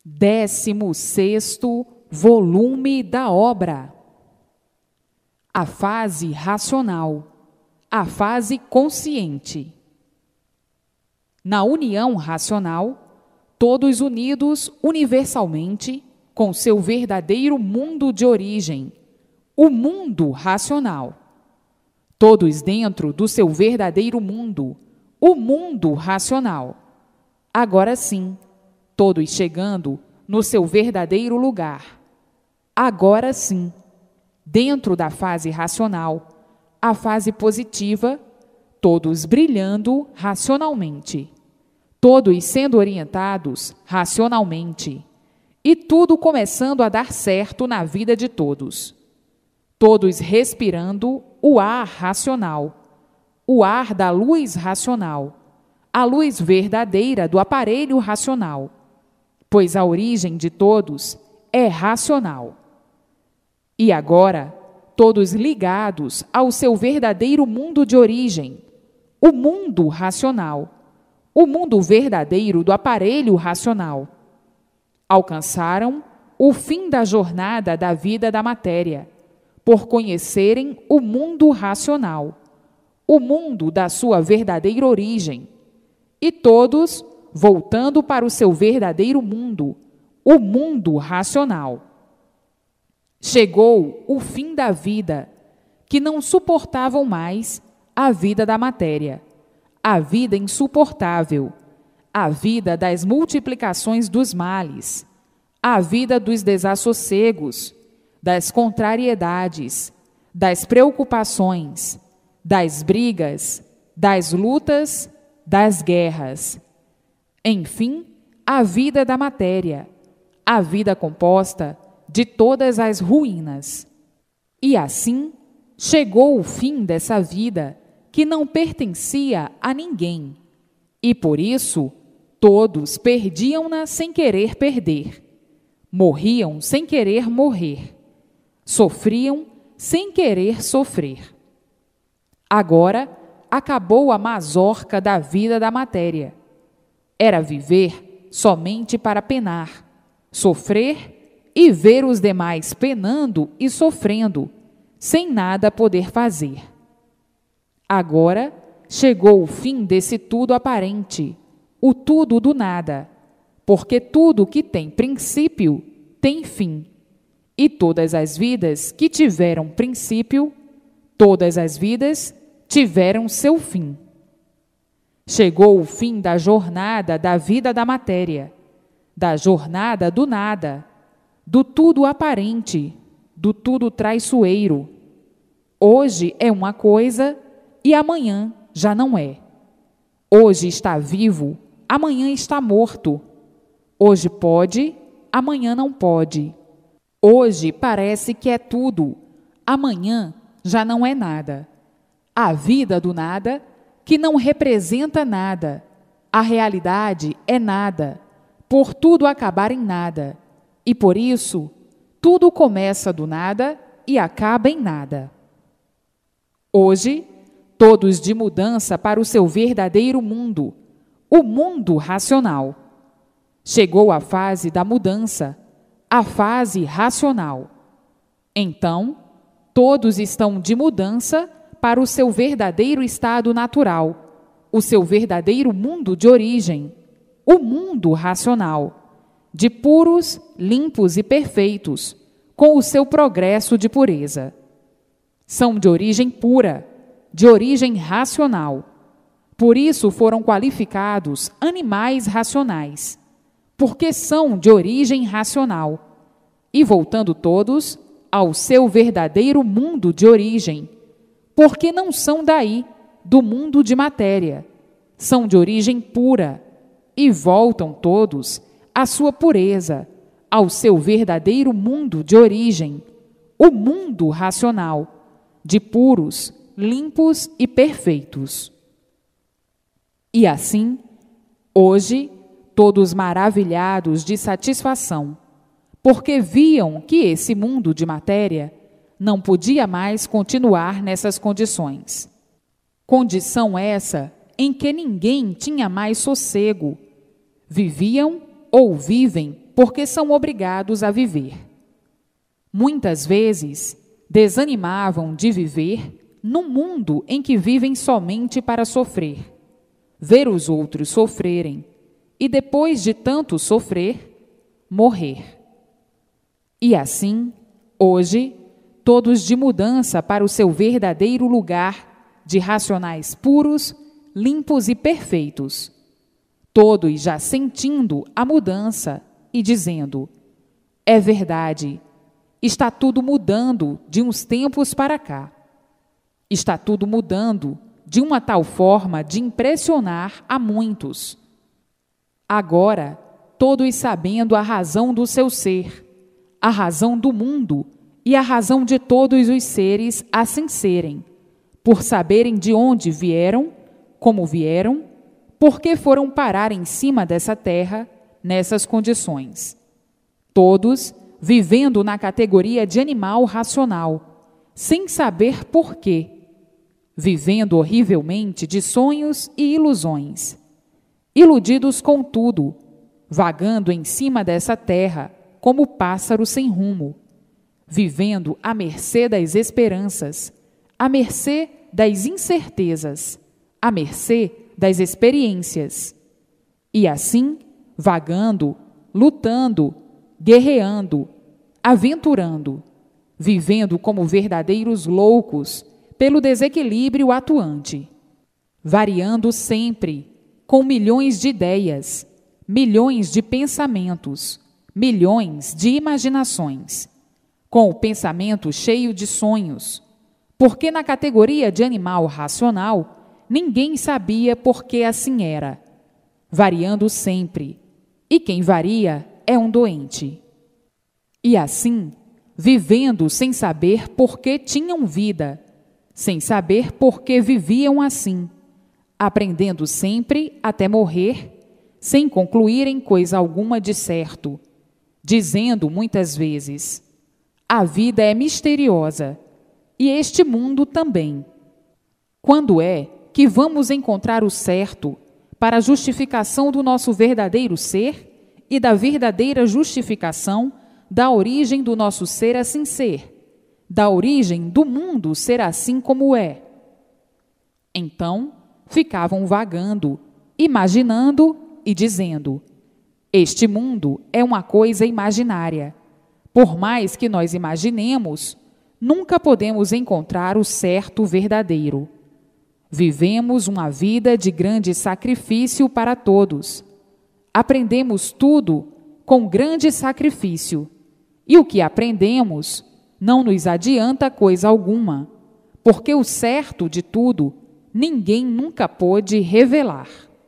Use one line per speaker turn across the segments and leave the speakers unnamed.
16º volume da obra. A fase racional, a fase consciente. Na união racional, todos unidos universalmente com seu verdadeiro mundo de origem, o mundo racional. Todos dentro do seu verdadeiro mundo, o mundo racional. Agora sim, todos chegando no seu verdadeiro lugar. Agora sim, dentro da fase racional, a fase positiva, todos brilhando racionalmente, todos sendo orientados racionalmente, e tudo começando a dar certo na vida de todos. Todos respirando o ar racional, o ar da luz racional, a luz verdadeira do aparelho racional, pois a origem de todos é racional. E agora, todos ligados ao seu verdadeiro mundo de origem, o mundo racional, o mundo verdadeiro do aparelho racional, alcançaram o fim da jornada da vida da matéria, por conhecerem o mundo racional, o mundo da sua verdadeira origem, e todos voltando para o seu verdadeiro mundo, o mundo racional. Chegou o fim da vida, que não suportavam mais a vida da matéria, a vida insuportável, a vida das multiplicações dos males, a vida dos desassossegos, das contrariedades, das preocupações, das brigas, das lutas, das guerras. Enfim, a vida da matéria, a vida composta de todas as ruínas. E assim, chegou o fim dessa vida que não pertencia a ninguém, e por isso todos perdiam-na sem querer perder, morriam sem querer morrer, sofriam sem querer sofrer. Agora acabou a mazorca da vida da matéria. Era viver somente para penar, sofrer e ver os demais penando e sofrendo, sem nada poder fazer. Agora chegou o fim desse tudo aparente, o tudo do nada, porque tudo que tem princípio tem fim, e todas as vidas que tiveram princípio, todas as vidas tiveram seu fim. Chegou o fim da jornada da vida da matéria, da jornada do nada, do tudo aparente, do tudo traiçoeiro. Hoje é uma coisa e amanhã já não é. Hoje está vivo, amanhã está morto. Hoje pode, amanhã não pode. Hoje parece que é tudo, amanhã já não é nada. A vida do nada, que não representa nada. A realidade é nada, por tudo acabar em nada. E por isso, tudo começa do nada e acaba em nada. Hoje, todos de mudança para o seu verdadeiro mundo, o mundo racional. Chegou a fase da mudança, a fase racional. Então, todos estão de mudança para o seu verdadeiro estado natural, o seu verdadeiro mundo de origem, o mundo racional, de puros, limpos e perfeitos, com o seu progresso de pureza. São de origem pura, de origem racional. Por isso foram qualificados animais racionais, porque são de origem racional, e voltando todos ao seu verdadeiro mundo de origem, porque não são daí, do mundo de matéria, são de origem pura, e voltam todos à sua pureza, ao seu verdadeiro mundo de origem, o mundo racional, de puros, limpos e perfeitos. E assim, hoje, todos maravilhados de satisfação, porque viam que esse mundo de matéria não podia mais continuar nessas condições. Condição essa em que ninguém tinha mais sossego. Viviam ou vivem porque são obrigados a viver. Muitas vezes, desanimavam de viver num mundo em que vivem somente para sofrer, ver os outros sofrerem e, depois de tanto sofrer, morrer. E assim, hoje, todos de mudança para o seu verdadeiro lugar de racionais puros, limpos e perfeitos, todos já sentindo a mudança e dizendo: é verdade, está tudo mudando de uns tempos para cá. Está tudo mudando de uma tal forma de impressionar a muitos. Agora, todos sabendo a razão do seu ser, a razão do mundo e a razão de todos os seres assim serem, por saberem de onde vieram, como vieram, por que foram parar em cima dessa terra, nessas condições. Todos vivendo na categoria de animal racional, sem saber por quê, vivendo horrivelmente de sonhos e ilusões, iludidos com tudo, vagando em cima dessa terra como pássaro sem rumo, vivendo à mercê das esperanças, à mercê das incertezas, à mercê das experiências, e assim vagando, lutando, guerreando, aventurando, vivendo como verdadeiros loucos pelo desequilíbrio atuante, variando sempre, com milhões de ideias, milhões de pensamentos, milhões de imaginações, com o pensamento cheio de sonhos, porque na categoria de animal racional, ninguém sabia por que assim era, variando sempre, e quem varia é um doente. E assim, vivendo sem saber por que tinham vida, sem saber por que viviam assim, aprendendo sempre até morrer, sem concluírem coisa alguma de certo, dizendo muitas vezes: a vida é misteriosa, e este mundo também. Quando é que vamos encontrar o certo para a justificação do nosso verdadeiro ser e da verdadeira justificação da origem do nosso ser assim ser, da origem do mundo ser assim como é? Então, ficavam vagando, imaginando e dizendo: este mundo é uma coisa imaginária. Por mais que nós imaginemos, nunca podemos encontrar o certo verdadeiro. Vivemos uma vida de grande sacrifício para todos. Aprendemos tudo com grande sacrifício, e o que aprendemos não nos adianta coisa alguma, porque o certo de tudo ninguém nunca pôde revelar.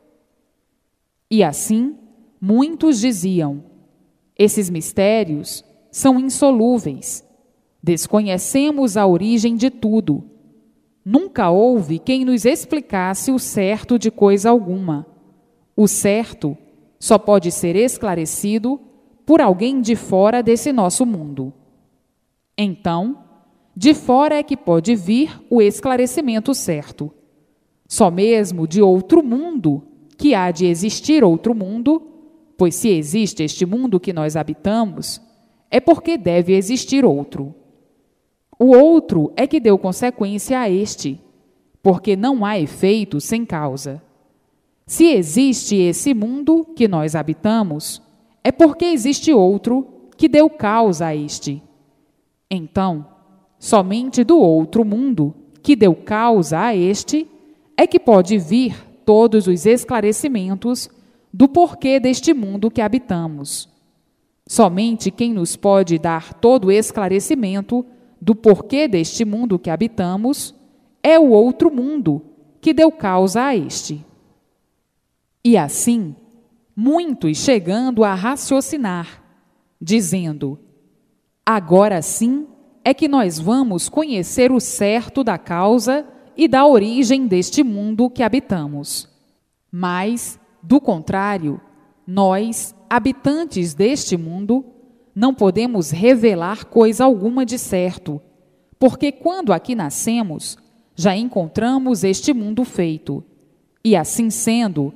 E assim, muitos diziam: esses mistérios são insolúveis, desconhecemos a origem de tudo. Nunca houve quem nos explicasse o certo de coisa alguma. O certo só pode ser esclarecido por alguém de fora desse nosso mundo. Então, de fora é que pode vir o esclarecimento certo. Só mesmo de outro mundo, que há de existir outro mundo, pois se existe este mundo que nós habitamos, é porque deve existir outro. O outro é que deu consequência a este, porque não há efeito sem causa. Se existe esse mundo que nós habitamos, é porque existe outro que deu causa a este. Então, somente do outro mundo que deu causa a este é que pode vir todos os esclarecimentos do porquê deste mundo que habitamos. Somente quem nos pode dar todo o esclarecimento do porquê deste mundo que habitamos é o outro mundo que deu causa a este. E assim, muitos chegando a raciocinar, dizendo: agora sim é que nós vamos conhecer o certo da causa e da origem deste mundo que habitamos. Mas, do contrário, nós, habitantes deste mundo, não podemos revelar coisa alguma de certo, porque quando aqui nascemos, já encontramos este mundo feito, e assim sendo,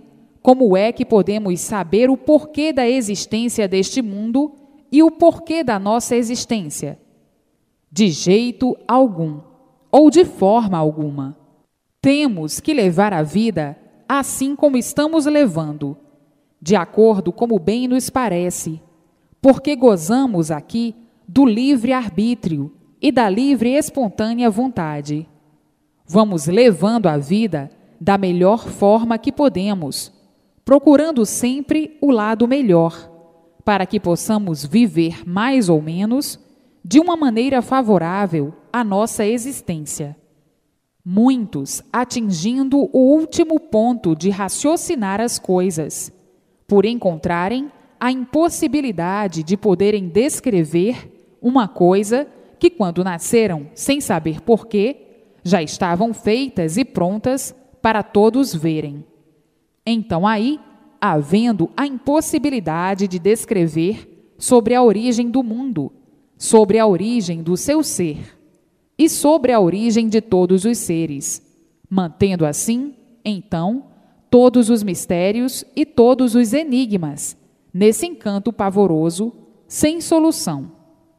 como é que podemos saber o porquê da existência deste mundo e o porquê da nossa existência? De jeito algum, ou de forma alguma. Temos que levar a vida assim como estamos levando, de acordo como bem nos parece, porque gozamos aqui do livre-arbítrio e da livre e espontânea vontade. Vamos levando a vida da melhor forma que podemos, procurando sempre o lado melhor, para que possamos viver mais ou menos de uma maneira favorável à nossa existência. Muitos atingindo o último ponto de raciocinar as coisas, por encontrarem a impossibilidade de poderem descrever uma coisa que, quando nasceram sem saber porquê, já estavam feitas e prontas para todos verem. Então aí, havendo a impossibilidade de descrever sobre a origem do mundo, sobre a origem do seu ser, e sobre a origem de todos os seres, mantendo assim, então, todos os mistérios e todos os enigmas, nesse encanto pavoroso, sem solução.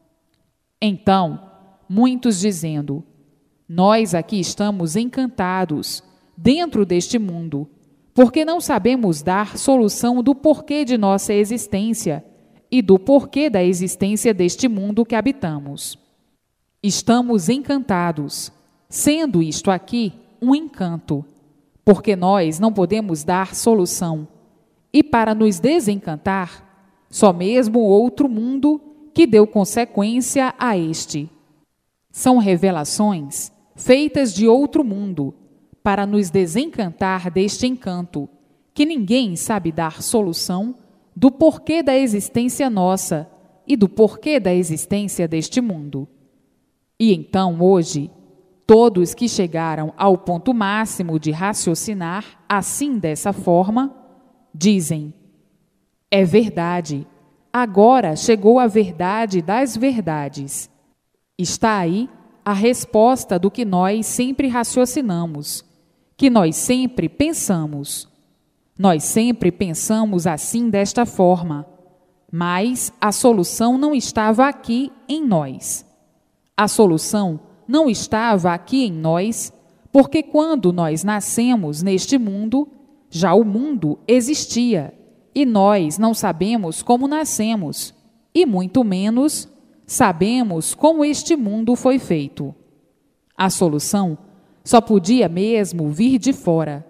Então, muitos dizendo: nós aqui estamos encantados, dentro deste mundo, porque não sabemos dar solução do porquê de nossa existência e do porquê da existência deste mundo que habitamos. Estamos encantados, sendo isto aqui um encanto, porque nós não podemos dar solução, e para nos desencantar, só mesmo outro mundo que deu consequência a este. São revelações feitas de outro mundo, para nos desencantar deste encanto, que ninguém sabe dar solução do porquê da existência nossa e do porquê da existência deste mundo. E então, hoje, todos que chegaram ao ponto máximo de raciocinar assim dessa forma, dizem: é verdade, agora chegou a verdade das verdades. Está aí a resposta do que nós sempre raciocinamos, que nós sempre pensamos. Nós sempre pensamos assim desta forma, mas a solução não estava aqui em nós. A solução não estava aqui em nós, porque quando nós nascemos neste mundo, já o mundo existia, e nós não sabemos como nascemos, e muito menos sabemos como este mundo foi feito. A solução só podia mesmo vir de fora.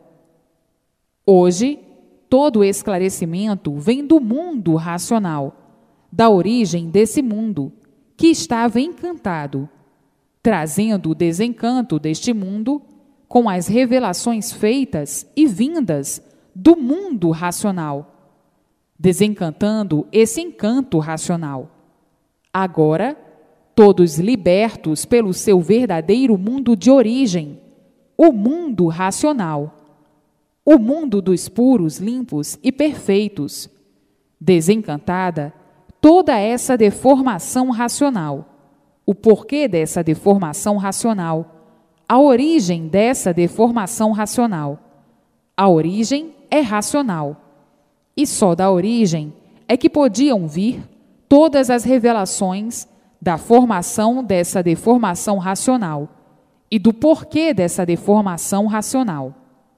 Hoje, todo esclarecimento vem do mundo racional, da origem desse mundo, que estava encantado, trazendo o desencanto deste mundo com as revelações feitas e vindas do mundo racional, desencantando esse encanto racional. Agora, todos libertos pelo seu verdadeiro mundo de origem, o mundo racional, o mundo dos puros, limpos e perfeitos, desencantada toda essa deformação racional, o porquê dessa deformação racional, a origem dessa deformação racional. A origem é racional, e só da origem é que podiam vir todas as revelações da formação dessa deformação racional e do porquê dessa deformação racional.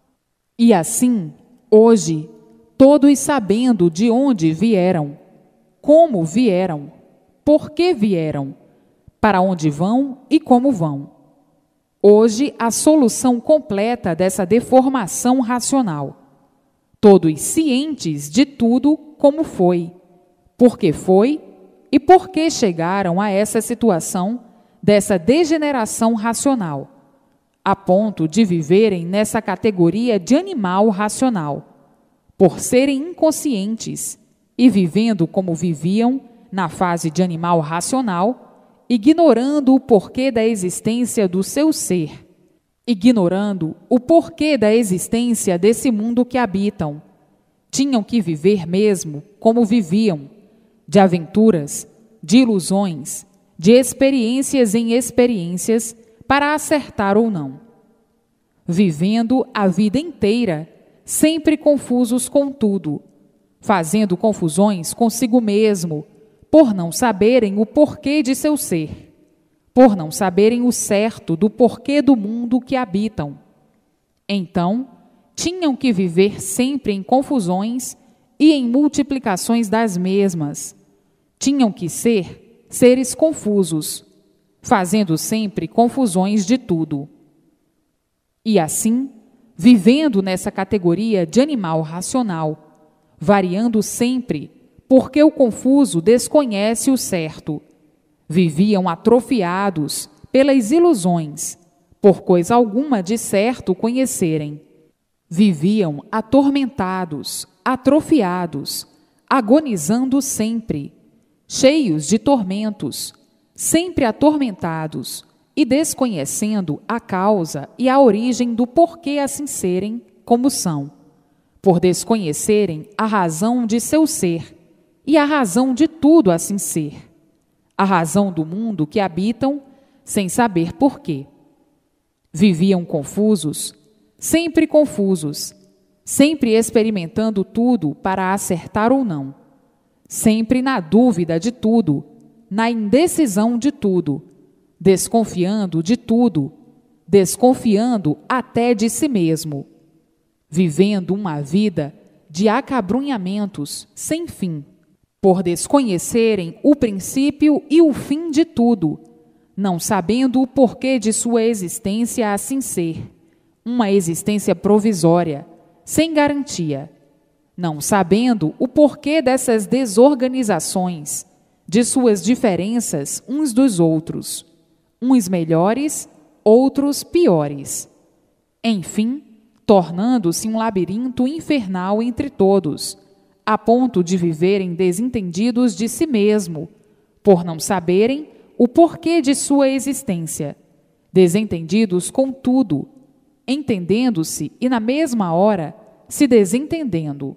E assim, hoje, todos sabendo de onde vieram, como vieram, por que vieram, para onde vão e como vão. Hoje, a solução completa dessa deformação racional. Todos cientes de tudo como foi, por que foi e por que chegaram a essa situação dessa degeneração racional, a ponto de viverem nessa categoria de animal racional, por serem inconscientes e vivendo como viviam na fase de animal racional, ignorando o porquê da existência do seu ser, ignorando o porquê da existência desse mundo que habitam. Tinham que viver mesmo como viviam, de aventuras, de ilusões, de experiências em experiências, para acertar ou não. Vivendo a vida inteira, sempre confusos com tudo, fazendo confusões consigo mesmo, por não saberem o porquê de seu ser, por não saberem o certo do porquê do mundo que habitam. Então, tinham que viver sempre em confusões e em multiplicações das mesmas. Tinham que ser seres confusos, fazendo sempre confusões de tudo. E assim, vivendo nessa categoria de animal racional, variando sempre, porque o confuso desconhece o certo, viviam atrofiados pelas ilusões, por coisa alguma de certo conhecerem. Viviam atormentados, atrofiados, agonizando sempre, cheios de tormentos, sempre atormentados e desconhecendo a causa e a origem do porquê assim serem como são, por desconhecerem a razão de seu ser e a razão de tudo assim ser, a razão do mundo que habitam sem saber porquê. Viviam confusos, sempre experimentando tudo para acertar ou não, sempre na dúvida de tudo, na indecisão de tudo, desconfiando de tudo, desconfiando até de si mesmo, vivendo uma vida de acabrunhamentos sem fim, por desconhecerem o princípio e o fim de tudo, não sabendo o porquê de sua existência assim ser, uma existência provisória, sem garantia, não sabendo o porquê dessas desorganizações, de suas diferenças uns dos outros, uns melhores, outros piores. Enfim, tornando-se um labirinto infernal entre todos, a ponto de viverem desentendidos de si mesmo, por não saberem o porquê de sua existência, desentendidos com tudo, entendendo-se e na mesma hora se desentendendo.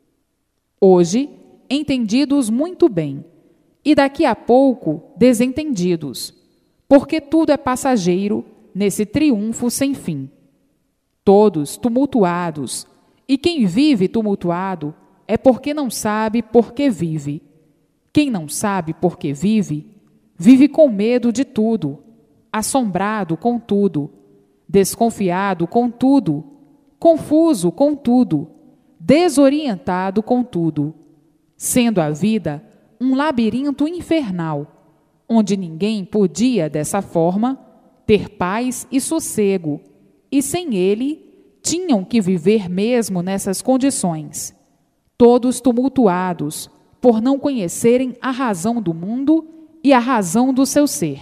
Hoje, entendidos muito bem, e daqui a pouco desentendidos, porque tudo é passageiro nesse triunfo sem fim. Todos tumultuados, e quem vive tumultuado é porque não sabe por que vive. Quem não sabe por que vive, vive com medo de tudo, assombrado com tudo, desconfiado com tudo, confuso com tudo, desorientado com tudo, sendo a vida um labirinto infernal, onde ninguém podia, dessa forma, ter paz e sossego, e sem ele tinham que viver mesmo nessas condições, todos tumultuados, por não conhecerem a razão do mundo e a razão do seu ser.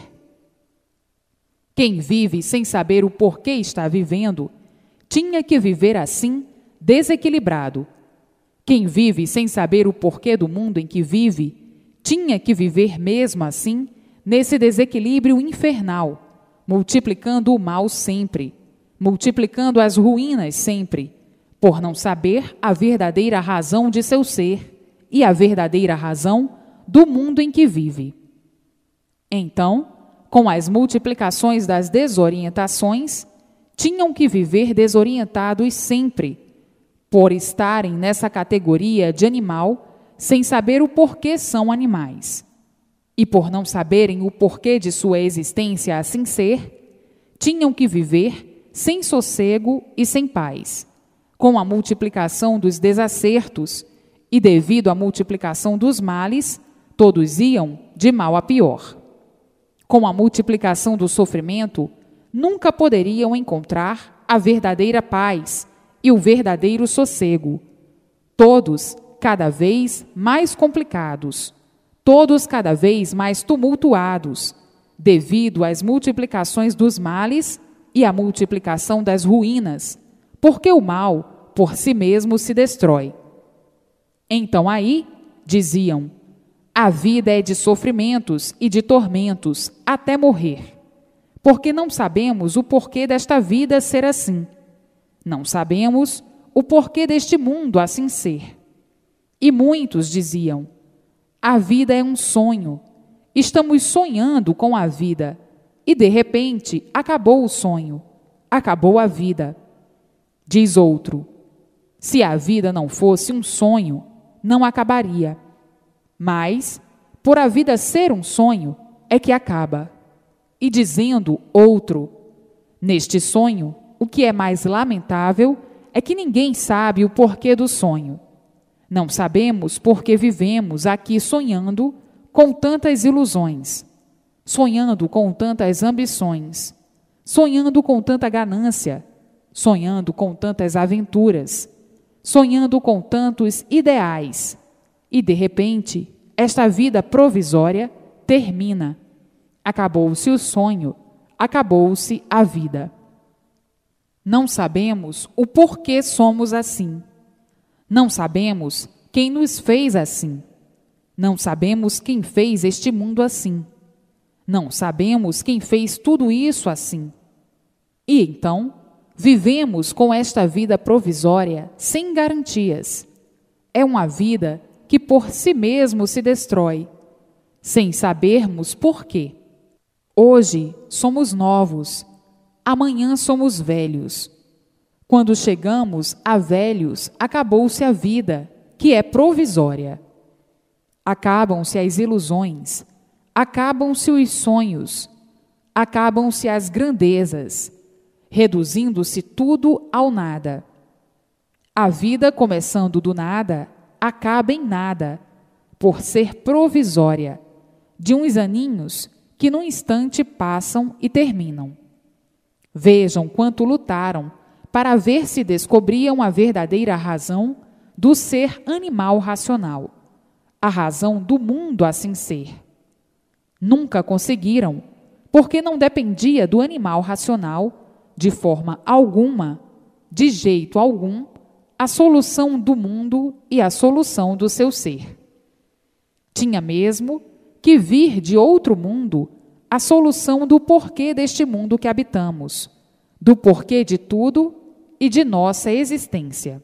Quem vive sem saber o porquê está vivendo, tinha que viver assim, desequilibrado. Quem vive sem saber o porquê do mundo em que vive, tinha que viver mesmo assim, nesse desequilíbrio infernal, multiplicando o mal sempre, multiplicando as ruínas sempre, por não saber a verdadeira razão de seu ser e a verdadeira razão do mundo em que vive. Então, com as multiplicações das desorientações, tinham que viver desorientados sempre, por estarem nessa categoria de animal, sem saber o porquê são animais. E por não saberem o porquê de sua existência assim ser, tinham que viver sem sossego e sem paz, com a multiplicação dos desacertos, e devido à multiplicação dos males, todos iam de mal a pior. Com a multiplicação do sofrimento, nunca poderiam encontrar a verdadeira paz e o verdadeiro sossego. Todos cada vez mais complicados, todos cada vez mais tumultuados, devido às multiplicações dos males e à multiplicação das ruínas, porque o mal, por si mesmo, se destrói. Então aí, diziam, a vida é de sofrimentos e de tormentos até morrer, porque não sabemos o porquê desta vida ser assim. Não sabemos o porquê deste mundo assim ser. E muitos diziam, a vida é um sonho, estamos sonhando com a vida, e de repente acabou o sonho, acabou a vida. Diz outro, Se a vida não fosse um sonho, não acabaria. Mas, por a vida ser um sonho, é que acaba. E dizendo outro, neste sonho, o que é mais lamentável é que ninguém sabe o porquê do sonho. Não sabemos por que vivemos aqui sonhando com tantas ilusões, sonhando com tantas ambições, sonhando com tanta ganância, sonhando com tantas aventuras, sonhando com tantos ideais. E, de repente, esta vida provisória termina. Acabou-se o sonho, acabou-se a vida. Não sabemos o porquê somos assim. Não sabemos quem nos fez assim. Não sabemos quem fez este mundo assim. Não sabemos quem fez tudo isso assim. E então, vivemos com esta vida provisória sem garantias. É uma vida que por si mesmo se destrói, sem sabermos por quê. Hoje somos novos, amanhã somos velhos. Quando chegamos a velhos, acabou-se a vida, que é provisória. Acabam-se as ilusões, acabam-se os sonhos, acabam-se as grandezas, reduzindo-se tudo ao nada. A vida, começando do nada, acaba em nada, por ser provisória, de uns aninhos que num instante passam e terminam. Vejam quanto lutaram para ver se descobriam a verdadeira razão do ser animal racional, a razão do mundo assim ser. Nunca conseguiram, porque não dependia do animal racional, de forma alguma, de jeito algum, a solução do mundo e a solução do seu ser. Tinha mesmo que vir de outro mundo a solução do porquê deste mundo que habitamos, do porquê de tudo e de nossa existência.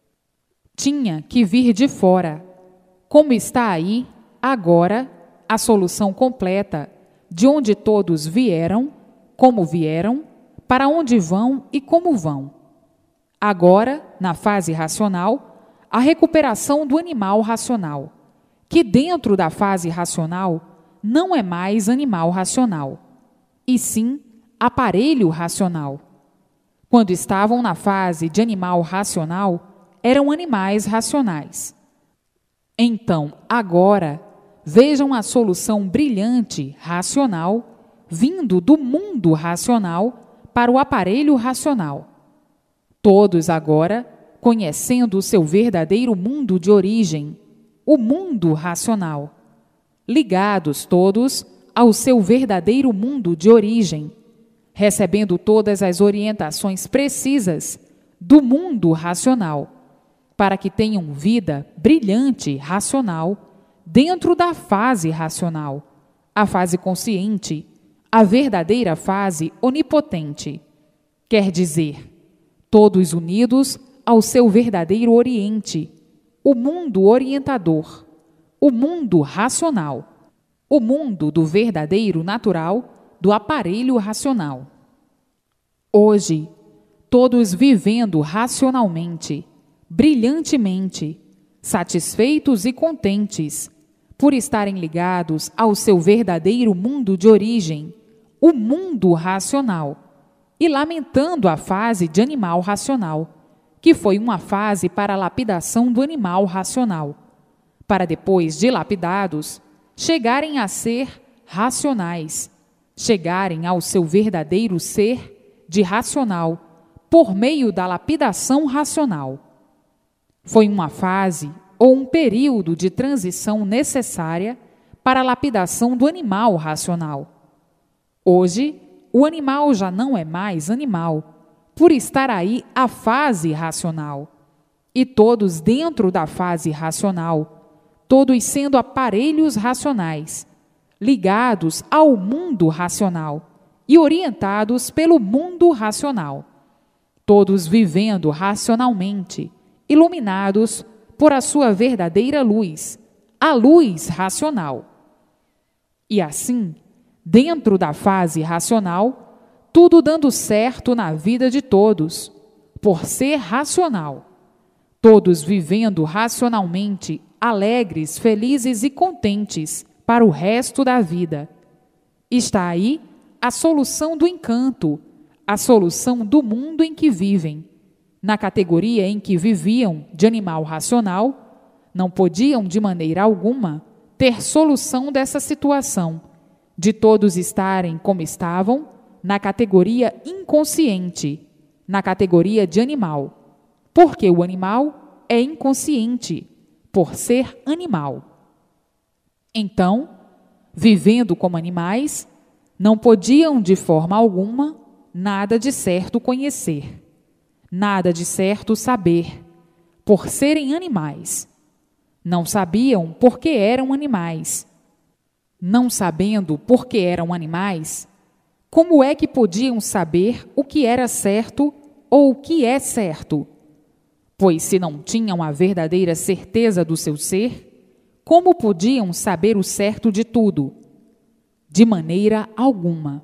Tinha que vir de fora, como está aí, agora, a solução completa de onde todos vieram, como vieram, para onde vão e como vão. Agora, na fase racional, a recuperação do animal racional, que dentro da fase racional não é mais animal racional, e sim aparelho racional. Quando estavam na fase de animal racional, eram animais racionais. Então, agora, vejam a solução brilhante racional vindo do mundo racional para o aparelho racional. Todos agora, conhecendo o seu verdadeiro mundo de origem, o mundo racional, ligados todos ao seu verdadeiro mundo de origem, recebendo todas as orientações precisas do mundo racional, para que tenham vida brilhante racional dentro da fase racional, a fase consciente, a verdadeira fase onipotente. Quer dizer, todos unidos ao seu verdadeiro oriente, o mundo orientador, o mundo racional, o mundo do verdadeiro natural, do aparelho racional. Hoje, todos vivendo racionalmente, brilhantemente, satisfeitos e contentes, por estarem ligados ao seu verdadeiro mundo de origem, o mundo racional, e lamentando a fase de animal racional, que foi uma fase para a lapidação do animal racional, para depois de lapidados, chegarem a ser racionais, chegarem ao seu verdadeiro ser de racional, por meio da lapidação racional. Foi uma fase ou um período de transição necessária para a lapidação do animal racional. Hoje, o animal já não é mais animal, por estar aí a fase racional. E todos dentro da fase racional, todos sendo aparelhos racionais, ligados ao mundo racional e orientados pelo mundo racional. Todos vivendo racionalmente, iluminados por a sua verdadeira luz, a luz racional. E assim, dentro da fase racional, tudo dando certo na vida de todos, por ser racional. todos vivendo racionalmente, alegres, felizes e contentes para o resto da vida. Está aí a solução do encanto, a solução do mundo em que vivem. Na categoria em que viviam, de animal racional, não podiam de maneira alguma ter solução dessa situação, de todos estarem como estavam, na categoria inconsciente, na categoria de animal, porque o animal é inconsciente, por ser animal. Então, vivendo como animais, não podiam de forma alguma nada de certo conhecer, nada de certo saber, por serem animais. Não sabiam por que eram animais. Não sabendo por que eram animais, como é que podiam saber o que era certo ou o que é certo? Pois se não tinham a verdadeira certeza do seu ser, como podiam saber o certo de tudo? De maneira alguma.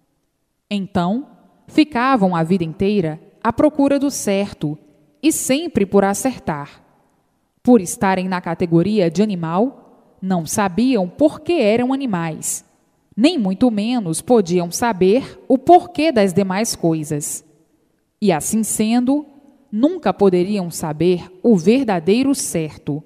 Então, ficavam a vida inteira à procura do certo e sempre por acertar. Por estarem na categoria de animal, não sabiam por que eram animais, nem muito menos podiam saber o porquê das demais coisas. E assim sendo, nunca poderiam saber o verdadeiro certo.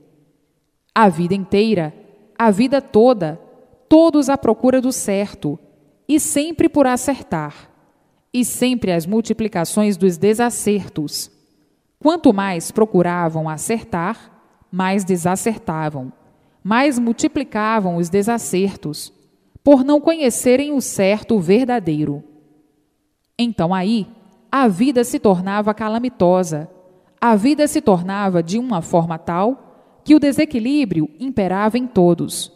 A vida inteira, a vida toda, todos à procura do certo, e sempre por acertar, e sempre as multiplicações dos desacertos. Quanto mais procuravam acertar, mais desacertavam, mais multiplicavam os desacertos, por não conhecerem o certo verdadeiro. Então aí, a vida se tornava calamitosa, a vida se tornava de uma forma tal que o desequilíbrio imperava em todos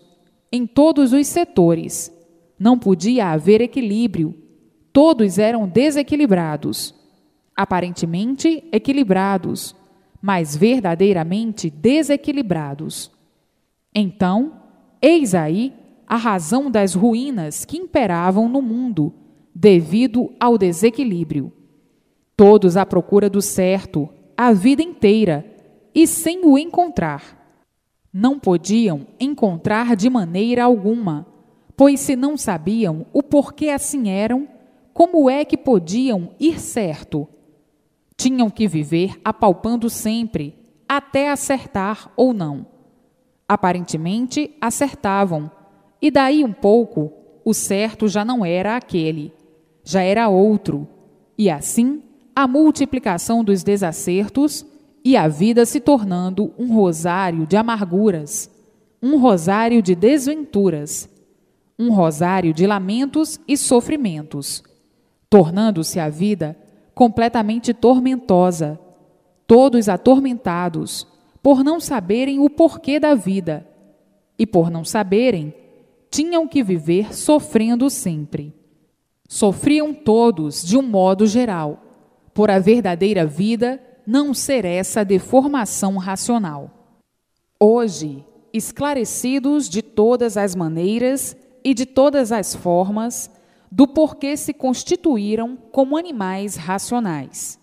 os setores. Não podia haver equilíbrio, todos eram desequilibrados, aparentemente equilibrados, mas verdadeiramente desequilibrados. Então, eis aí a razão das ruínas que imperavam no mundo, devido ao desequilíbrio. Todos à procura do certo, a vida inteira, e sem o encontrar. Não podiam encontrar de maneira alguma, pois se não sabiam o porquê assim eram, como é que podiam ir certo? Tinham que viver apalpando sempre, até acertar ou não. Aparentemente acertavam, e daí um pouco o certo já não era aquele, já era outro, e assim a multiplicação dos desacertos e a vida se tornando um rosário de amarguras, um rosário de desventuras, um rosário de lamentos e sofrimentos, tornando-se a vida completamente tormentosa, todos atormentados, por não saberem o porquê da vida, e por não saberem, tinham que viver sofrendo sempre. Sofriam todos de um modo geral, por a verdadeira vida não ser essa deformação racional. Hoje, esclarecidos de todas as maneiras e de todas as formas, do porquê se constituíram como animais racionais.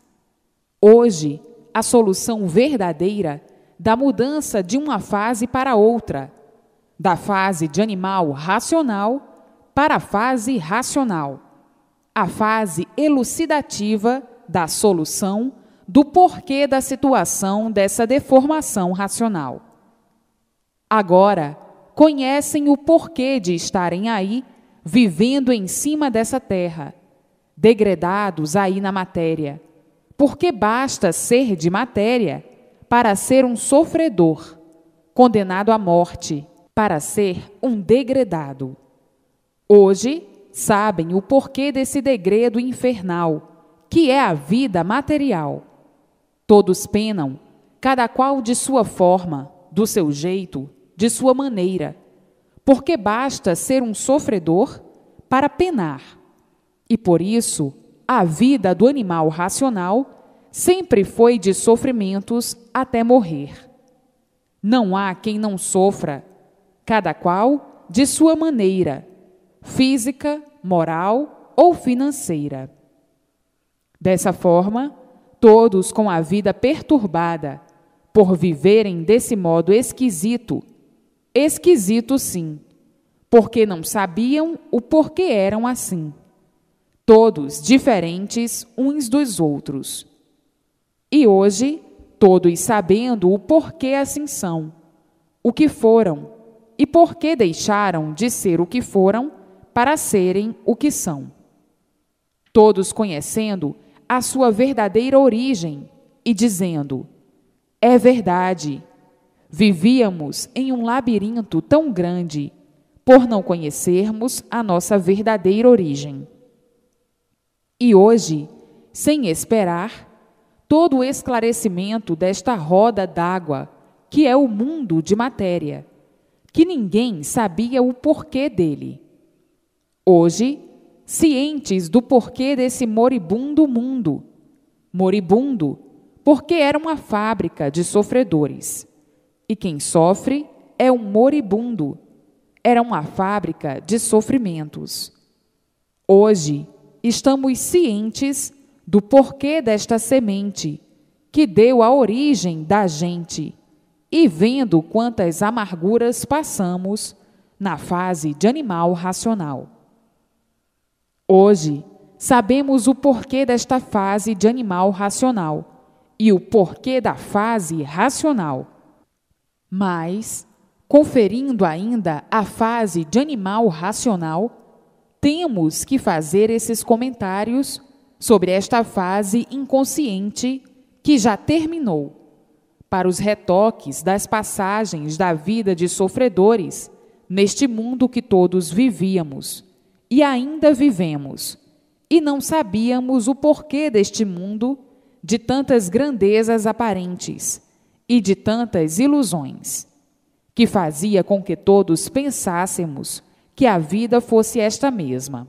Hoje, a solução verdadeira da mudança de uma fase para outra, da fase de animal racional para a fase racional, a fase elucidativa da solução do porquê da situação dessa deformação racional. Agora, conhecem o porquê de estarem aí, vivendo em cima dessa terra, degredados aí na matéria, porque basta ser de matéria para ser um sofredor, condenado à morte, para ser um degredado. Hoje, sabem o porquê desse degredo infernal, que é a vida material. Todos penam, cada qual de sua forma, do seu jeito, de sua maneira, porque basta ser um sofredor para penar. E por isso, a vida do animal racional sempre foi de sofrimentos até morrer. Não há quem não sofra, cada qual de sua maneira, física, moral ou financeira. Dessa forma, todos com a vida perturbada, por viverem desse modo esquisito. Esquisito, sim, porque não sabiam o porquê eram assim, todos diferentes uns dos outros. E hoje, todos sabendo o porquê assim são, o que foram e por que deixaram de ser o que foram para serem o que são. Todos conhecendo a sua verdadeira origem e dizendo: é verdade, vivíamos em um labirinto tão grande por não conhecermos a nossa verdadeira origem. E hoje, sem esperar, todo o esclarecimento desta roda d'água, que é o mundo de matéria, que ninguém sabia o porquê dele. Hoje, cientes do porquê desse moribundo mundo, moribundo, porque era uma fábrica de sofredores, e quem sofre é um moribundo, era uma fábrica de sofrimentos. Hoje, estamos cientes do porquê desta semente, que deu a origem da gente, e vendo quantas amarguras passamos na fase de animal racional. Hoje, sabemos o porquê desta fase de animal racional e o porquê da fase racional. Mas, conferindo ainda a fase de animal racional, temos que fazer esses comentários sobre esta fase inconsciente que já terminou, para os retoques das passagens da vida de sofredores neste mundo que todos vivíamos e ainda vivemos, e não sabíamos o porquê deste mundo de tantas grandezas aparentes e de tantas ilusões, que fazia com que todos pensássemos que a vida fosse esta mesma.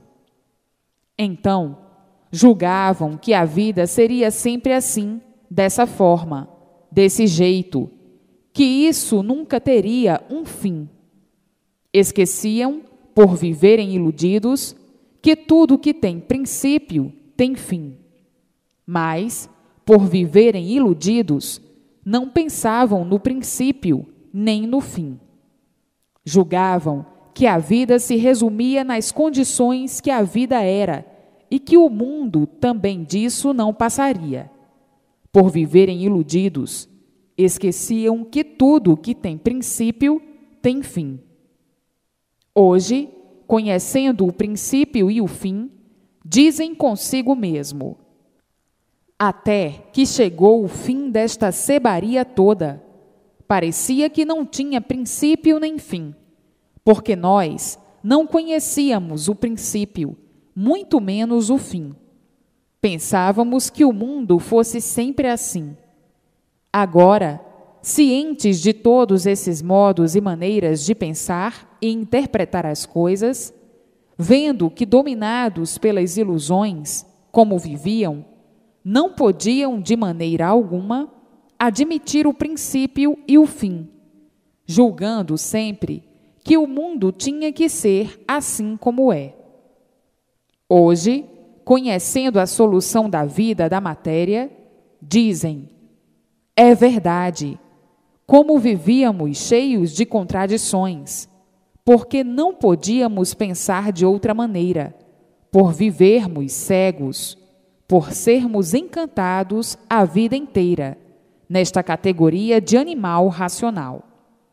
Então, julgavam que a vida seria sempre assim, dessa forma, desse jeito, que isso nunca teria um fim. Esqueciam, por viverem iludidos, que tudo que tem princípio tem fim. Mas, por viverem iludidos, não pensavam no princípio nem no fim. Julgavam que a vida se resumia nas condições que a vida era e que o mundo também disso não passaria. Por viverem iludidos, esqueciam que tudo que tem princípio tem fim. Hoje, conhecendo o princípio e o fim, dizem consigo mesmo: até que chegou o fim desta sebaria toda, parecia que não tinha princípio nem fim, porque nós não conhecíamos o princípio, muito menos o fim. Pensávamos que o mundo fosse sempre assim. Agora, cientes de todos esses modos e maneiras de pensar e interpretar as coisas, vendo que, dominados pelas ilusões, como viviam, não podiam de maneira alguma admitir o princípio e o fim, julgando sempre que o mundo tinha que ser assim como é. Hoje, conhecendo a solução da vida da matéria, dizem: é verdade, como vivíamos cheios de contradições, porque não podíamos pensar de outra maneira, por vivermos cegos, por sermos encantados a vida inteira, nesta categoria de animal racional.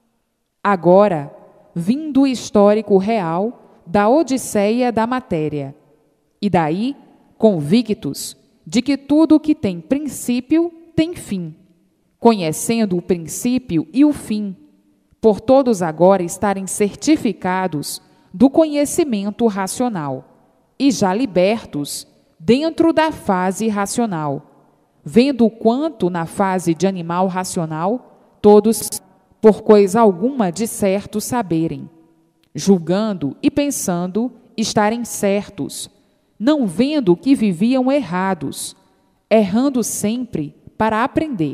Agora, vindo o histórico real da odisseia da matéria, e daí, convictos de que tudo que tem princípio tem fim, conhecendo o princípio e o fim, por todos agora estarem certificados do conhecimento racional e já libertos dentro da fase racional, vendo o quanto na fase de animal racional todos, por coisa alguma de certo saberem, julgando e pensando estarem certos, não vendo que viviam errados, errando sempre para aprender.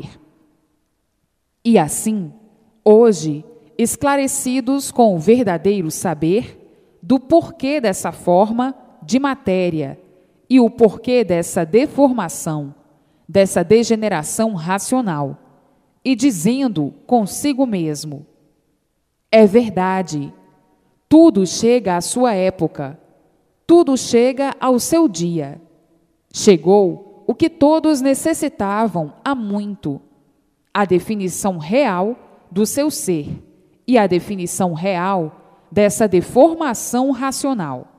E assim, hoje, esclarecidos com o verdadeiro saber do porquê dessa forma de matéria e o porquê dessa deformação, dessa degeneração racional, e dizendo consigo mesmo: é verdade, tudo chega à sua época, tudo chega ao seu dia. Chegou o que todos necessitavam há muito, a definição real do seu ser e a definição real dessa deformação racional.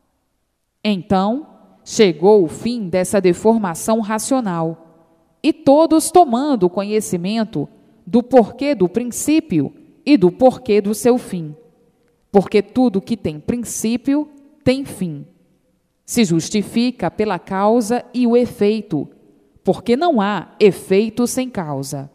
Então, chegou o fim dessa deformação racional, e todos tomando conhecimento do porquê do princípio e do porquê do seu fim. Porque tudo que tem princípio tem fim. Se justifica pela causa e o efeito, porque não há efeito sem causa.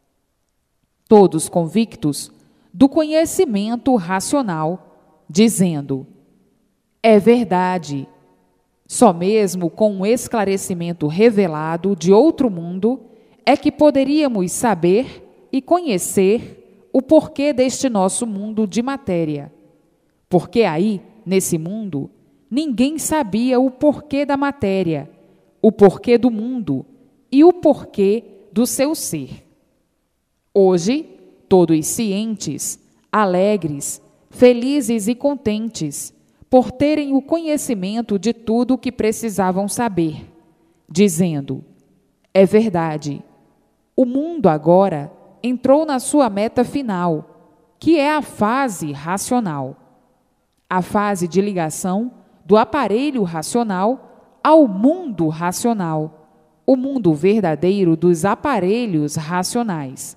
Todos convictos do conhecimento racional, dizendo: é verdade. Só mesmo com um esclarecimento revelado de outro mundo é que poderíamos saber e conhecer o porquê deste nosso mundo de matéria. Porque aí, nesse mundo, ninguém sabia o porquê da matéria, o porquê do mundo e o porquê do seu ser. Hoje, todos cientes, alegres, felizes e contentes, por terem o conhecimento de tudo o que precisavam saber, dizendo: é verdade, o mundo agora entrou na sua meta final, que é a fase racional, a fase de ligação do aparelho racional ao mundo racional, o mundo verdadeiro dos aparelhos racionais.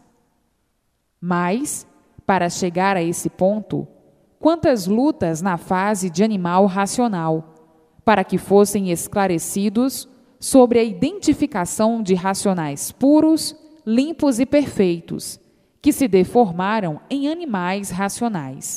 Mas, para chegar a esse ponto, quantas lutas na fase de animal racional, para que fossem esclarecidos sobre a identificação de racionais puros, limpos e perfeitos, que se deformaram em animais racionais.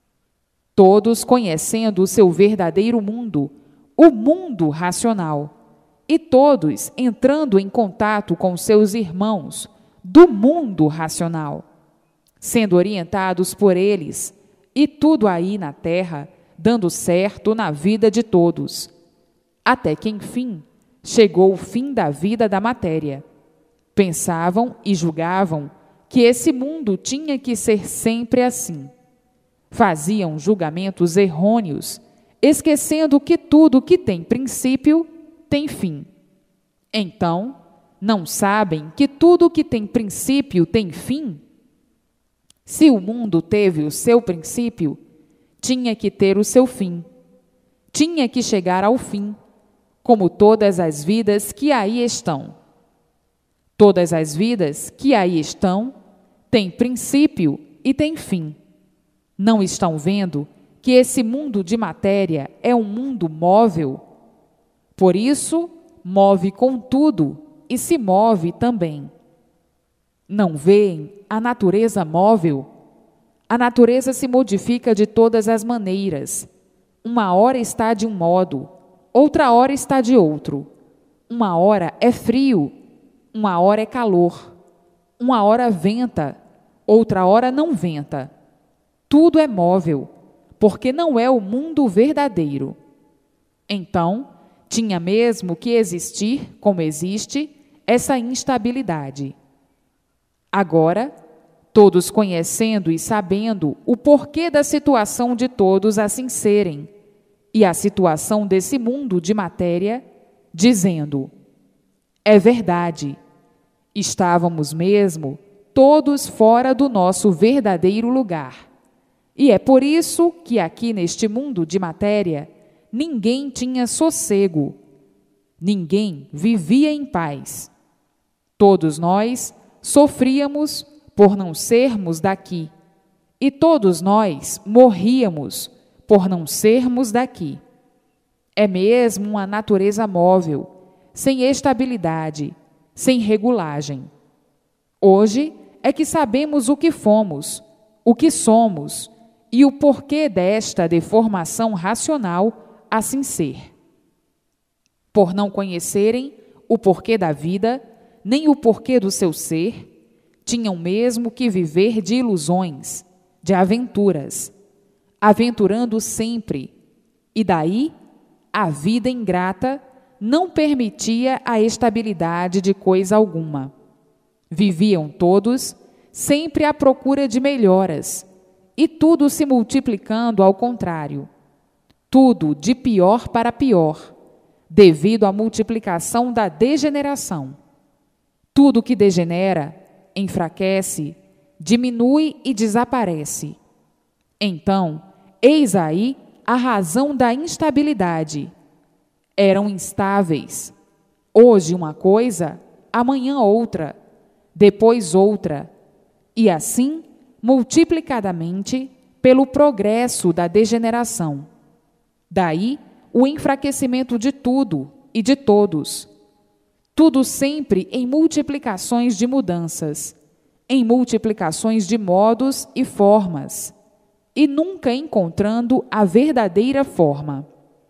Todos conhecendo o seu verdadeiro mundo, o mundo racional, e todos entrando em contato com seus irmãos do mundo racional, sendo orientados por eles, e tudo aí na terra dando certo na vida de todos, até que, enfim, chegou o fim da vida da matéria. Pensavam e julgavam que esse mundo tinha que ser sempre assim. Faziam julgamentos errôneos, esquecendo que tudo que tem princípio tem fim. Então, não sabem que tudo que tem princípio tem fim? Se o mundo teve o seu princípio, tinha que ter o seu fim. Tinha que chegar ao fim, como todas as vidas que aí estão. Todas as vidas que aí estão têm princípio e têm fim. Não estão vendo que esse mundo de matéria é um mundo móvel? Por isso, move com tudo e se move também. Não veem a natureza móvel? A natureza se modifica de todas as maneiras. Uma hora está de um modo, outra hora está de outro. Uma hora é frio, uma hora é calor. Uma hora venta, outra hora não venta. Tudo é móvel, porque não é o mundo verdadeiro. Então, tinha mesmo que existir, como existe, essa instabilidade. Agora, todos conhecendo e sabendo o porquê da situação de todos assim serem, e a situação desse mundo de matéria, dizendo: é verdade, estávamos mesmo todos fora do nosso verdadeiro lugar. E é por isso que aqui neste mundo de matéria, ninguém tinha sossego, ninguém vivia em paz. Todos nós sofríamos por não sermos daqui, e todos nós morríamos por não sermos daqui. É mesmo uma natureza móvel, sem estabilidade, sem regulagem. Hoje é que sabemos o que fomos, o que somos e o porquê desta deformação racional assim ser. Por não conhecerem o porquê da vida, nem o porquê do seu ser, tinham mesmo que viver de ilusões, de aventuras, aventurando sempre, e daí a vida ingrata não permitia a estabilidade de coisa alguma. Viviam todos sempre à procura de melhoras, e tudo se multiplicando ao contrário. Tudo de pior para pior, devido à multiplicação da degeneração. Tudo que degenera, enfraquece, diminui e desaparece. Então, eis aí a razão da instabilidade. Eram instáveis. Hoje uma coisa, amanhã outra, depois outra, e assim, multiplicadamente, pelo progresso da degeneração. Daí, o enfraquecimento de tudo e de todos. Tudo sempre em multiplicações de mudanças, em multiplicações de modos e formas, e nunca encontrando a verdadeira forma.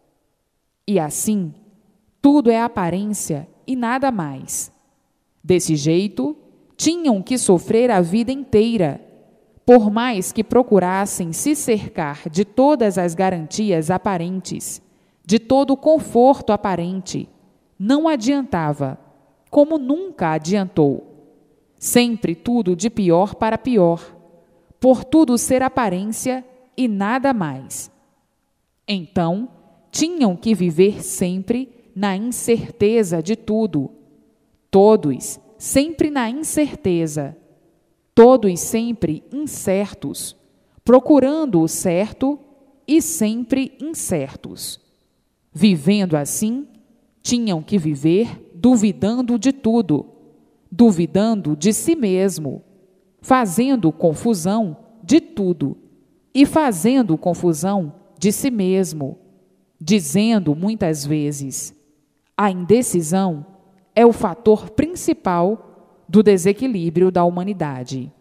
E assim, tudo é aparência e nada mais. Desse jeito, tinham que sofrer a vida inteira, por mais que procurassem se cercar de todas as garantias aparentes, de todo o conforto aparente, não adiantava, como nunca adiantou. Sempre tudo de pior para pior, por tudo ser aparência e nada mais. Então, tinham que viver sempre na incerteza de tudo, todos sempre na incerteza, todos sempre incertos, procurando o certo e sempre incertos. Vivendo assim, tinham que viver duvidando de tudo, duvidando de si mesmo, fazendo confusão de tudo e fazendo confusão de si mesmo, dizendo muitas vezes: a indecisão é o fator principal do desequilíbrio da humanidade.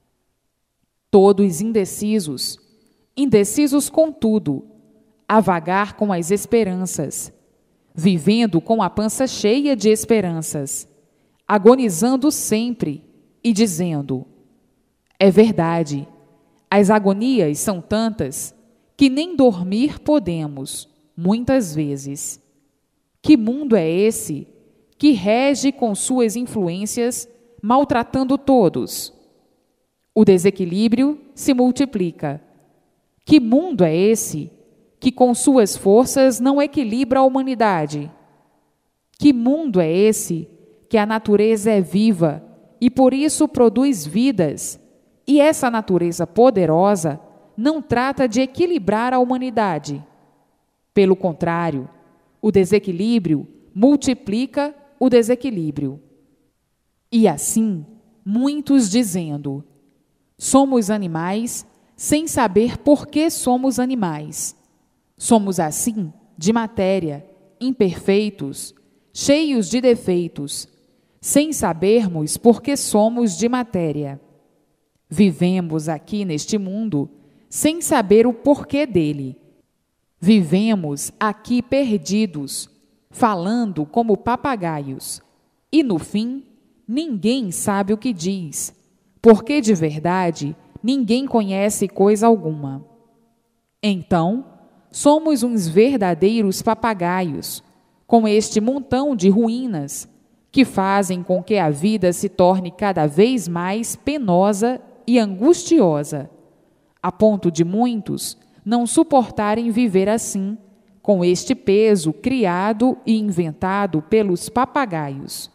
Todos indecisos, indecisos com tudo, a vagar com as esperanças, vivendo com a pança cheia de esperanças, agonizando sempre e dizendo: é verdade, as agonias são tantas que nem dormir podemos, muitas vezes. Que mundo é esse que rege com suas influências, maltratando todos? O desequilíbrio se multiplica. Que mundo é esse que com suas forças não equilibra a humanidade? Que mundo é esse que a natureza é viva e por isso produz vidas, e essa natureza poderosa não trata de equilibrar a humanidade? Pelo contrário, o desequilíbrio multiplica o desequilíbrio. E assim, muitos dizendo: somos animais, sem saber por que somos animais. Somos assim, de matéria, imperfeitos, cheios de defeitos, sem sabermos por que somos de matéria. Vivemos aqui neste mundo sem saber o porquê dele. Vivemos aqui perdidos, falando como papagaios, e no fim, ninguém sabe o que diz, porque de verdade ninguém conhece coisa alguma. Então, somos uns verdadeiros papagaios, com este montão de ruínas, que fazem com que a vida se torne cada vez mais penosa e angustiosa, a ponto de muitos não suportarem viver assim, com este peso criado e inventado pelos papagaios.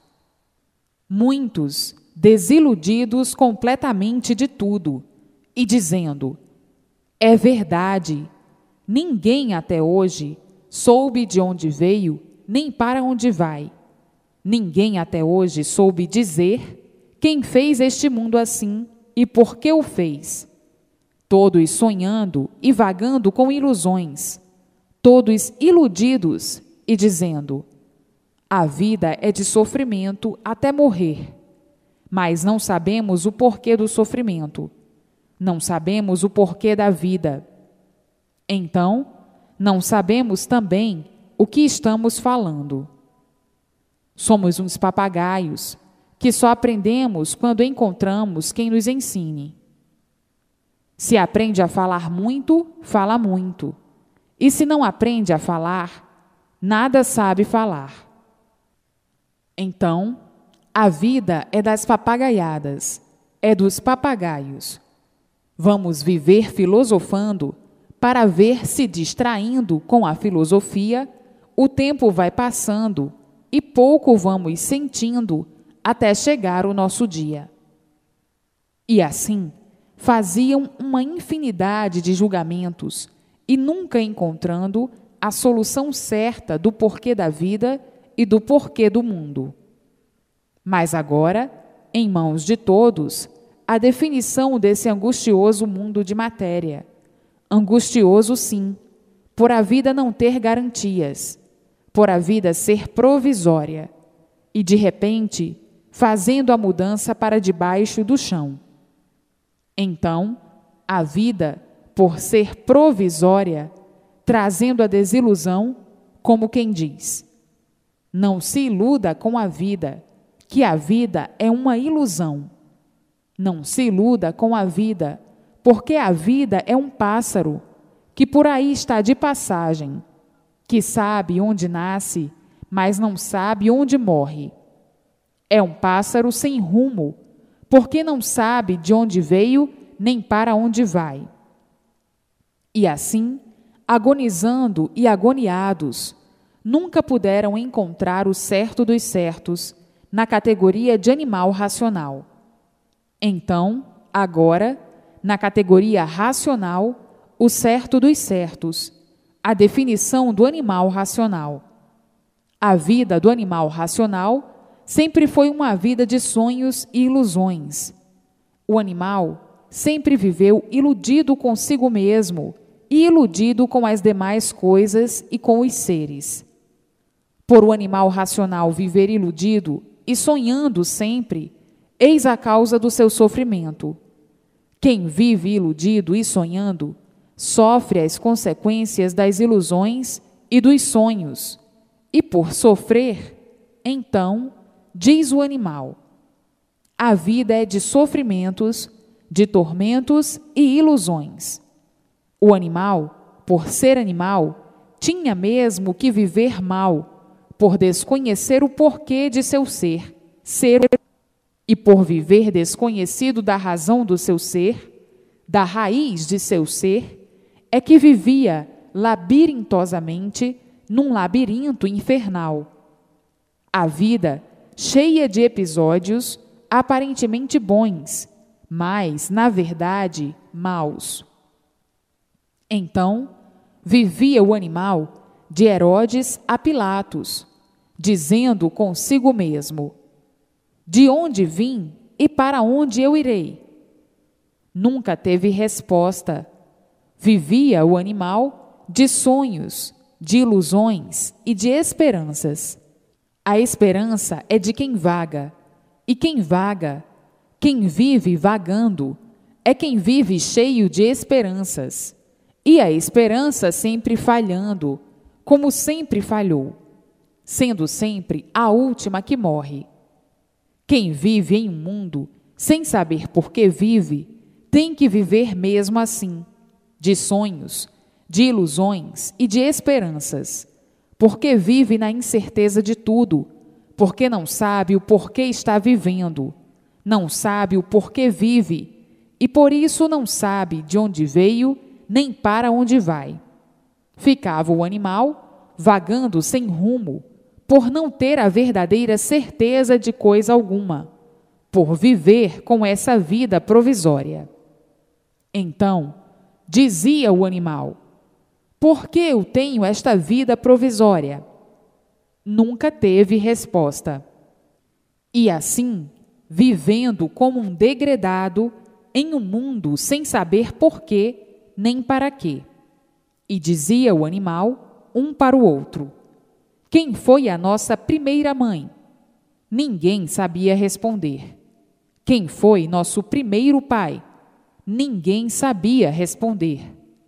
Muitos desiludidos completamente de tudo e dizendo: é verdade, ninguém até hoje soube de onde veio nem para onde vai. Ninguém até hoje soube dizer quem fez este mundo assim e por que o fez. Todos sonhando e vagando com ilusões, todos iludidos e dizendo: a vida é de sofrimento até morrer, mas não sabemos o porquê do sofrimento, não sabemos o porquê da vida. Então, não sabemos também o que estamos falando. Somos uns papagaios que só aprendemos quando encontramos quem nos ensine. Se aprende a falar muito, fala muito. E se não aprende a falar, nada sabe falar. Então, A vida é das papagaiadas, é dos papagaios. Vamos viver filosofando para ver se, distraindo com a filosofia, o tempo vai passando e pouco vamos sentindo até chegar o nosso dia. E assim, faziam uma infinidade de julgamentos e nunca encontrando a solução certa do porquê da vida e do porquê do mundo. Mas agora, em mãos de todos, a definição desse angustioso mundo de matéria. Angustioso, sim, por a vida não ter garantias, por a vida ser provisória, e de repente, fazendo a mudança para debaixo do chão. Então, a vida, por ser provisória, trazendo a desilusão, como quem diz: não se iluda com a vida, que a vida é uma ilusão. Não se iluda com a vida, porque a vida é um pássaro, que por aí está de passagem, que sabe onde nasce, mas não sabe onde morre. É um pássaro sem rumo, porque não sabe de onde veio, nem para onde vai. E assim, agonizando e agoniados, nunca puderam encontrar o certo dos certos na categoria de animal racional. Então, agora, na categoria racional, o certo dos certos, a definição do animal racional. A vida do animal racional sempre foi uma vida de sonhos e ilusões. O animal sempre viveu iludido consigo mesmo e iludido com as demais coisas e com os seres. Por o animal racional viver iludido e sonhando sempre, eis a causa do seu sofrimento. Quem vive iludido e sonhando, sofre as consequências das ilusões e dos sonhos, e por sofrer, então, diz o animal: a vida é de sofrimentos, de tormentos e ilusões. O animal, por ser animal, tinha mesmo que viver mal, por desconhecer o porquê de seu ser, e por viver desconhecido da razão do seu ser, da raiz de seu ser, é que vivia labirintosamente num labirinto infernal. A vida, cheia de episódios aparentemente bons, mas, na verdade, maus. Então, vivia o animal de Herodes a Pilatos, dizendo consigo mesmo: de onde vim e para onde eu irei? Nunca teve resposta. Vivia o animal de sonhos, de ilusões e de esperanças. A esperança é de quem vaga, e quem vaga, quem vive vagando, é quem vive cheio de esperanças, e a esperança sempre falhando, como sempre falhou, sendo sempre a última que morre. Quem vive em um mundo sem saber por que vive, tem que viver mesmo assim, de sonhos, de ilusões e de esperanças, porque vive na incerteza de tudo, porque não sabe o porquê está vivendo, não sabe o porquê vive, e por isso não sabe de onde veio, nem para onde vai. Ficava o animal vagando sem rumo, por não ter a verdadeira certeza de coisa alguma, por viver com essa vida provisória. Então, dizia o animal: por que eu tenho esta vida provisória? Nunca teve resposta. E assim, vivendo como um degradado em um mundo sem saber porquê nem para quê. E dizia o animal, um para o outro: quem foi a nossa primeira mãe? Ninguém sabia responder. Quem foi nosso primeiro pai? Ninguém sabia responder.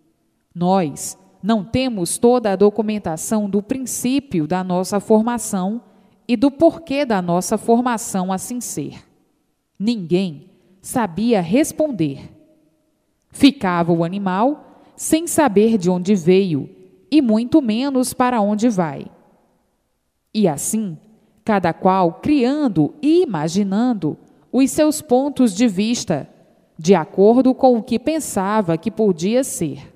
Nós não temos toda a documentação do princípio da nossa formação e do porquê da nossa formação assim ser. Ninguém sabia responder. Ficava o animal sem saber de onde veio e muito menos para onde vai. E assim, cada qual criando e imaginando os seus pontos de vista, de acordo com o que pensava que podia ser.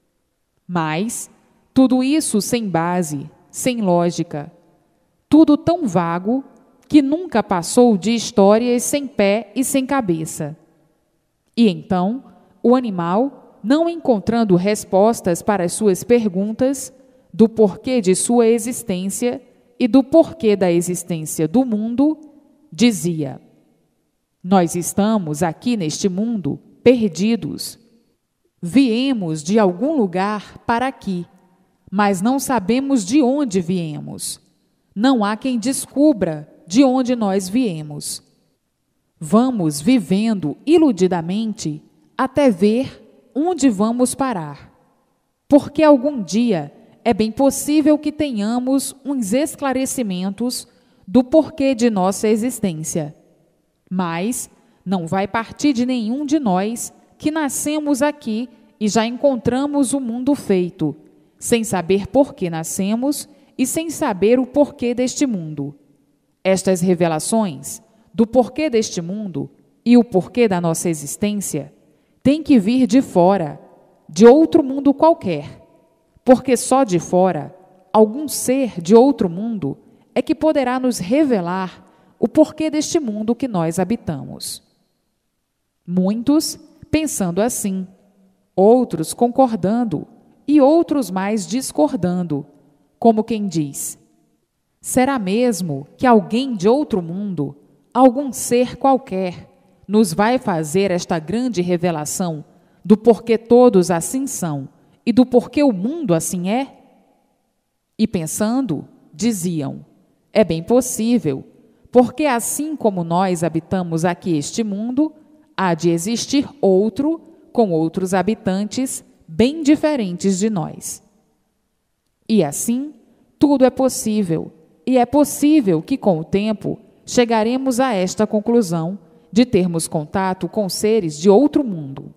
Mas tudo isso sem base, sem lógica, tudo tão vago que nunca passou de histórias sem pé e sem cabeça. E então, o animal, não encontrando respostas para as suas perguntas, do porquê de sua existência e do porquê da existência do mundo, dizia: nós estamos aqui neste mundo perdidos. Viemos de algum lugar para aqui, mas não sabemos de onde viemos. Não há quem descubra de onde nós viemos. Vamos vivendo iludidamente até ver onde vamos parar. Porque algum dia é bem possível que tenhamos uns esclarecimentos do porquê de nossa existência. Mas não vai partir de nenhum de nós que nascemos aqui e já encontramos o mundo feito, sem saber por que nascemos e sem saber o porquê deste mundo. Estas revelações do porquê deste mundo e o porquê da nossa existência têm que vir de fora, de outro mundo qualquer, porque só de fora, algum ser de outro mundo é que poderá nos revelar o porquê deste mundo que nós habitamos. Muitos pensando assim, outros concordando e outros mais discordando, como quem diz: será mesmo que alguém de outro mundo, algum ser qualquer, nos vai fazer esta grande revelação do porquê todos assim são e do porquê o mundo assim é? E pensando, diziam: é bem possível, porque assim como nós habitamos aqui este mundo, há de existir outro com outros habitantes bem diferentes de nós. E assim, tudo é possível, e é possível que com o tempo chegaremos a esta conclusão de termos contato com seres de outro mundo.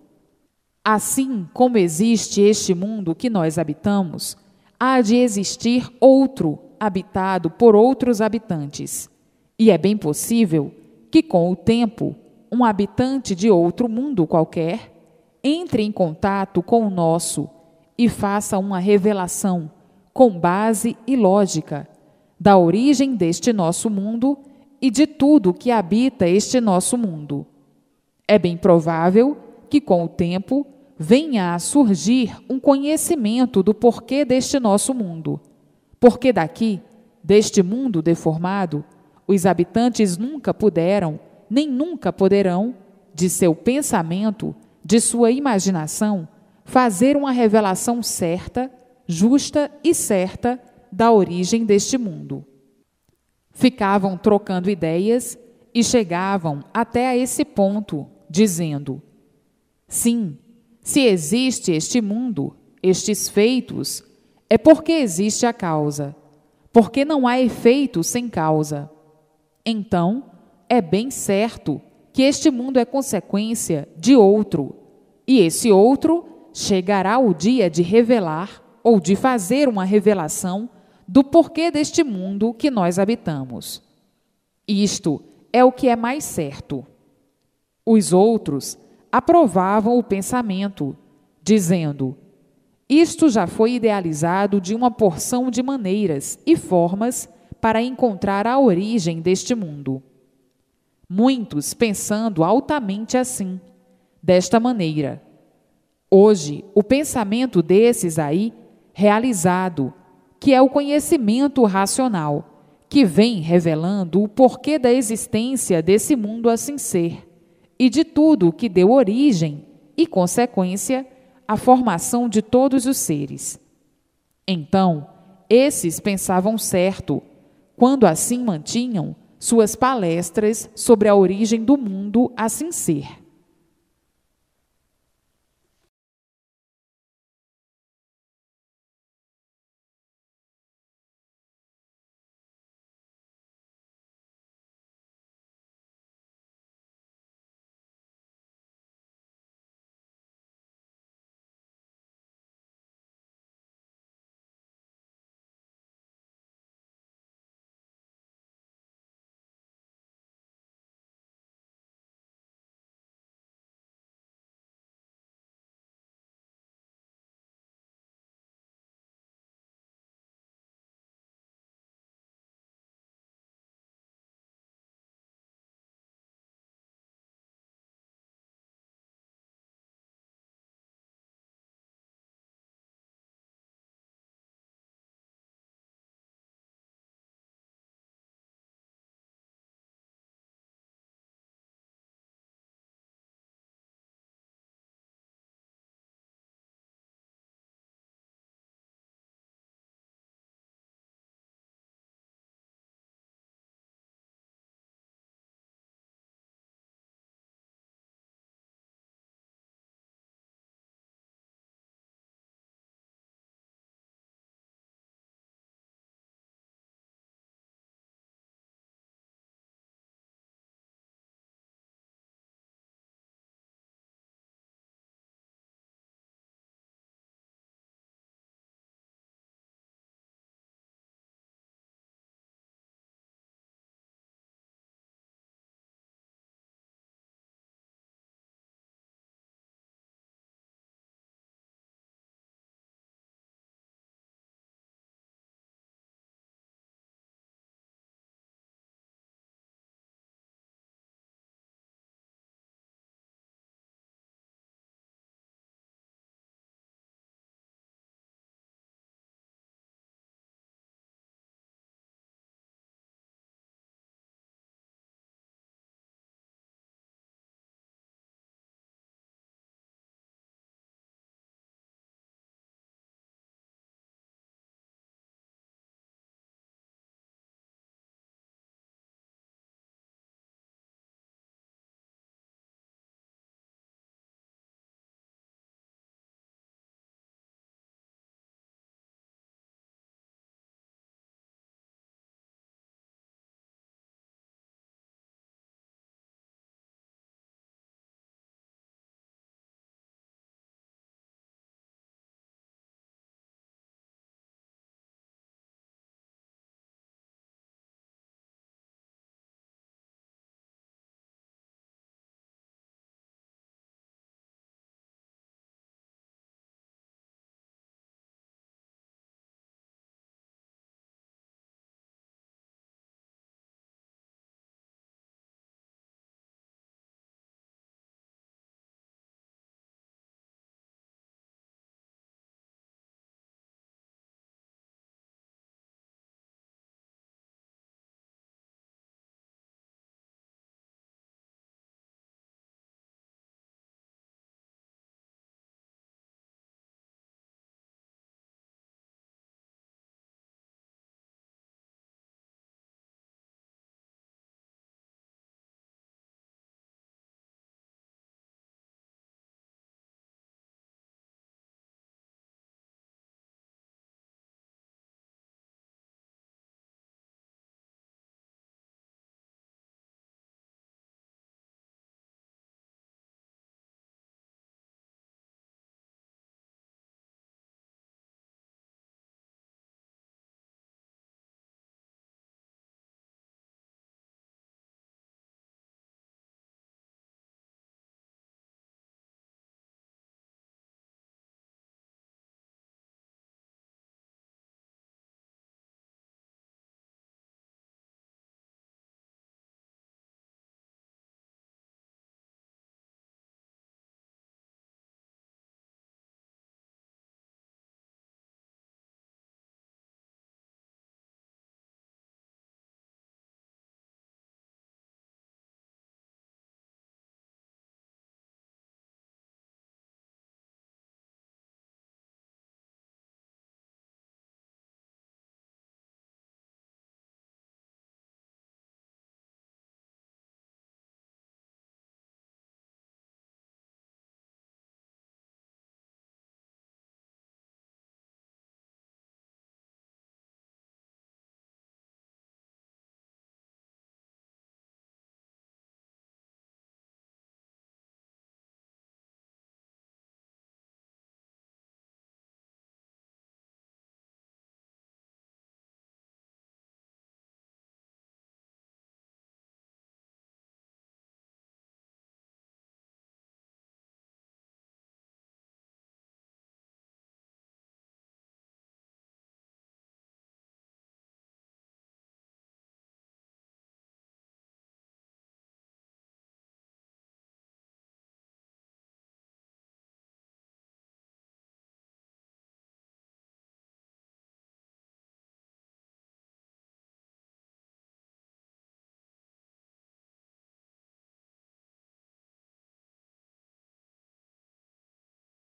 Assim como existe este mundo que nós habitamos, há de existir outro habitado por outros habitantes. E é bem possível que com o tempo um habitante de outro mundo qualquer entre em contato com o nosso e faça uma revelação com base e lógica da origem deste nosso mundo e de tudo que habita este nosso mundo. É bem provável que com o tempo venha a surgir um conhecimento do porquê deste nosso mundo, porque daqui, deste mundo deformado, os habitantes nunca puderam, nem nunca poderão, de seu pensamento, de sua imaginação, fazer uma revelação certa, justa e certa da origem deste mundo. Ficavam trocando ideias e chegavam até a esse ponto, dizendo: sim, se existe este mundo, estes feitos, é porque existe a causa, porque não há efeito sem causa. Então, é bem certo que este mundo é consequência de outro, e esse outro chegará o dia de revelar ou de fazer uma revelação do porquê deste mundo que nós habitamos. Isto é o que é mais certo. Os outros aprovavam o pensamento, dizendo: isto já foi idealizado de uma porção de maneiras e formas para encontrar a origem deste mundo. Muitos pensando altamente assim, desta maneira. Hoje, o pensamento desses aí, realizado, que é o conhecimento racional, que vem revelando o porquê da existência desse mundo assim ser, e de tudo que deu origem e consequência à formação de todos os seres. Então, esses pensavam certo, quando assim mantinham suas palestras sobre a origem do mundo assim ser.